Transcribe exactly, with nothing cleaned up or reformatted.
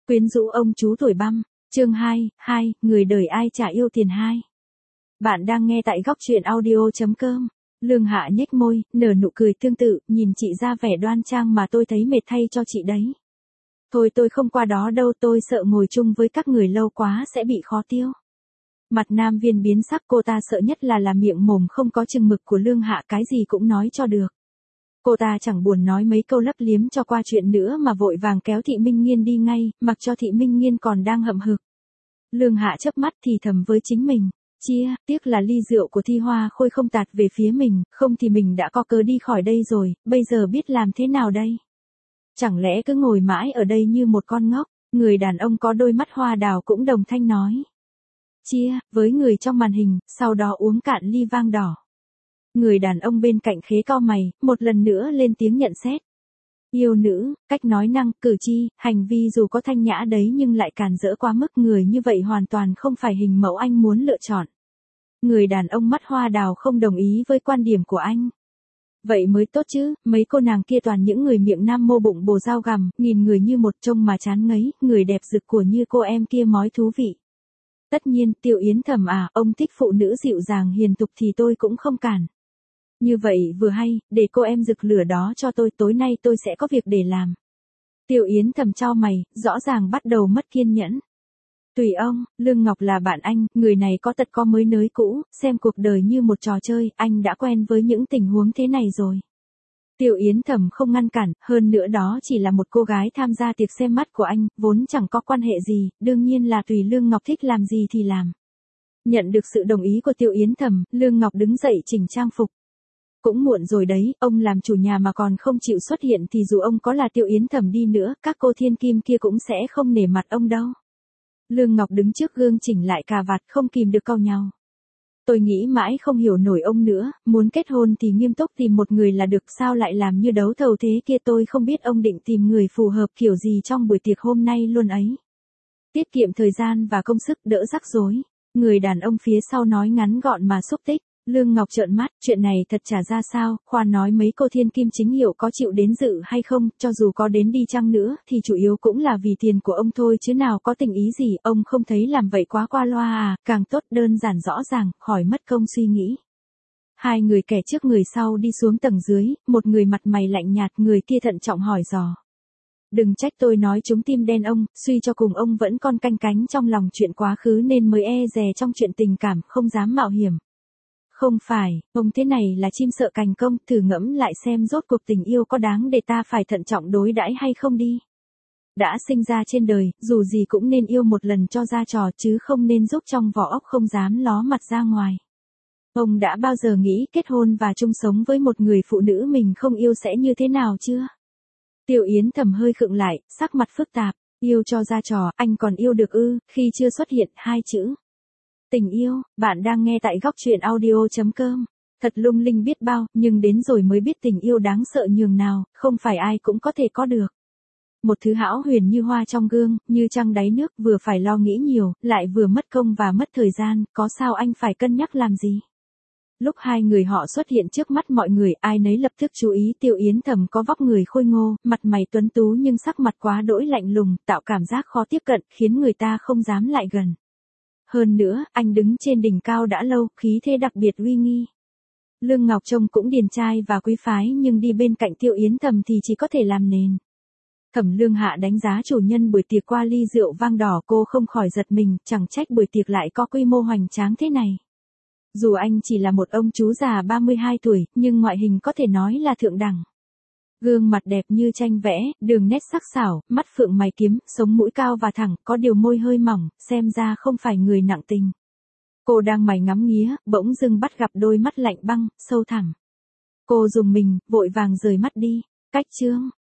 Quyến rũ ông chú tuổi băm, chương hai, hai, người đời ai chả yêu tiền hai. Bạn đang nghe tại góc truyện audio chấm com. Lương Hạ nhếch môi, nở nụ cười tương tự, nhìn chị ra vẻ đoan trang mà tôi thấy mệt thay cho chị đấy. Thôi tôi không qua đó đâu, tôi sợ ngồi chung với các người lâu quá sẽ bị khó tiêu. Mặt Nam Viên biến sắc, cô ta sợ nhất là là miệng mồm không có chừng mực của Lương Hạ, cái gì cũng nói cho được. Cô ta chẳng buồn nói mấy câu lấp liếm cho qua chuyện nữa mà vội vàng kéo Thị Minh Nghiên đi ngay, mặc cho Thị Minh Nghiên còn đang hậm hực. Lương Hạ chớp mắt thì thầm với chính mình, chia, tiếc là ly rượu của Thi Hoa Khôi không tạt về phía mình, không thì mình đã có cớ đi khỏi đây rồi, bây giờ biết làm thế nào đây? Chẳng lẽ cứ ngồi mãi ở đây như một con ngốc? Người đàn ông có đôi mắt hoa đào cũng đồng thanh nói. Chia, với người trong màn hình, sau đó uống cạn ly vang đỏ. Người đàn ông bên cạnh khế cau mày, một lần nữa lên tiếng nhận xét. Yêu nữ, cách nói năng, cử chi, hành vi dù có thanh nhã đấy nhưng lại càn rỡ quá mức, người như vậy hoàn toàn không phải hình mẫu anh muốn lựa chọn. Người đàn ông mắt hoa đào không đồng ý với quan điểm của anh. Vậy mới tốt chứ, mấy cô nàng kia toàn những người miệng nam mô bụng bồ dao gằm, nhìn người như một trông mà chán ngấy, người đẹp rực của như cô em kia mói thú vị. Tất nhiên, Tiêu Yến Thầm à, ông thích phụ nữ dịu dàng hiền thục thì tôi cũng không cản. Như vậy vừa hay, để cô em rực lửa đó cho tôi, tối nay tôi sẽ có việc để làm. Tiêu Yến Thầm chau mày, rõ ràng bắt đầu mất kiên nhẫn. Tùy ông, Lương Ngọc là bạn anh, người này có tật có mới nới cũ, xem cuộc đời như một trò chơi, anh đã quen với những tình huống thế này rồi. Tiêu Yến Thầm không ngăn cản, hơn nữa đó chỉ là một cô gái tham gia tiệc xem mắt của anh, vốn chẳng có quan hệ gì, đương nhiên là tùy Lương Ngọc thích làm gì thì làm. Nhận được sự đồng ý của Tiêu Yến Thầm, Lương Ngọc đứng dậy chỉnh trang phục. Cũng muộn rồi đấy, ông làm chủ nhà mà còn không chịu xuất hiện thì dù ông có là Tiêu Yến Thầm đi nữa, các cô thiên kim kia cũng sẽ không nể mặt ông đâu. Lương Ngọc đứng trước gương chỉnh lại cà vạt, không kìm được cau nhàu. Tôi nghĩ mãi không hiểu nổi ông nữa, muốn kết hôn thì nghiêm túc tìm một người là được, sao lại làm như đấu thầu thế kia, tôi không biết ông định tìm người phù hợp kiểu gì trong buổi tiệc hôm nay luôn ấy. Tiết kiệm thời gian và công sức, đỡ rắc rối. Người đàn ông phía sau nói ngắn gọn mà xúc tích. Lương Ngọc trợn mắt, chuyện này thật chả ra sao, khoan nói mấy cô thiên kim chính hiệu có chịu đến dự hay không, cho dù có đến đi chăng nữa, thì chủ yếu cũng là vì tiền của ông thôi chứ nào có tình ý gì, ông không thấy làm vậy quá qua loa à, càng tốt, đơn giản rõ ràng, khỏi mất công suy nghĩ. Hai người kẻ trước người sau đi xuống tầng dưới, một người mặt mày lạnh nhạt, người kia thận trọng hỏi dò. Đừng trách tôi nói chúng tim đen ông, suy cho cùng ông vẫn còn canh cánh trong lòng chuyện quá khứ nên mới e dè trong chuyện tình cảm, không dám mạo hiểm. Không phải, ông thế này là chim sợ cành công, thử ngẫm lại xem rốt cuộc tình yêu có đáng để ta phải thận trọng đối đãi hay không đi. Đã sinh ra trên đời, dù gì cũng nên yêu một lần cho ra trò chứ không nên giúp trong vỏ ốc không dám ló mặt ra ngoài. Ông đã bao giờ nghĩ kết hôn và chung sống với một người phụ nữ mình không yêu sẽ như thế nào chưa? Tiêu Yến Thầm hơi khựng lại, sắc mặt phức tạp, yêu cho ra trò, anh còn yêu được ư, khi chưa xuất hiện hai chữ. Tình yêu, bạn đang nghe tại góc truyện audio chấm com. Thật lung linh biết bao, nhưng đến rồi mới biết tình yêu đáng sợ nhường nào, không phải ai cũng có thể có được. Một thứ hão huyền như hoa trong gương, như trăng đáy nước, vừa phải lo nghĩ nhiều, lại vừa mất công và mất thời gian, có sao anh phải cân nhắc làm gì? Lúc hai người họ xuất hiện trước mắt mọi người, ai nấy lập tức chú ý Tiêu Yến Thầm có vóc người khôi ngô, mặt mày tuấn tú nhưng sắc mặt quá đỗi lạnh lùng, tạo cảm giác khó tiếp cận, khiến người ta không dám lại gần. Hơn nữa, anh đứng trên đỉnh cao đã lâu, khí thế đặc biệt uy nghi. Lương Ngọc trông cũng điển trai và quý phái nhưng đi bên cạnh Tiêu Yến Thầm thì chỉ có thể làm nền. Thẩm Lương Hạ đánh giá chủ nhân buổi tiệc qua ly rượu vang đỏ, cô không khỏi giật mình, chẳng trách buổi tiệc lại có quy mô hoành tráng thế này. Dù anh chỉ là một ông chú già ba mươi hai tuổi, nhưng ngoại hình có thể nói là thượng đẳng. Gương mặt đẹp như tranh vẽ, đường nét sắc sảo, mắt phượng mày kiếm, sống mũi cao và thẳng, có điều môi hơi mỏng, xem ra không phải người nặng tình. Cô đang mày ngắm nghía, bỗng dưng bắt gặp đôi mắt lạnh băng, sâu thẳm. Cô rùng mình, vội vàng rời mắt đi. Cách chương,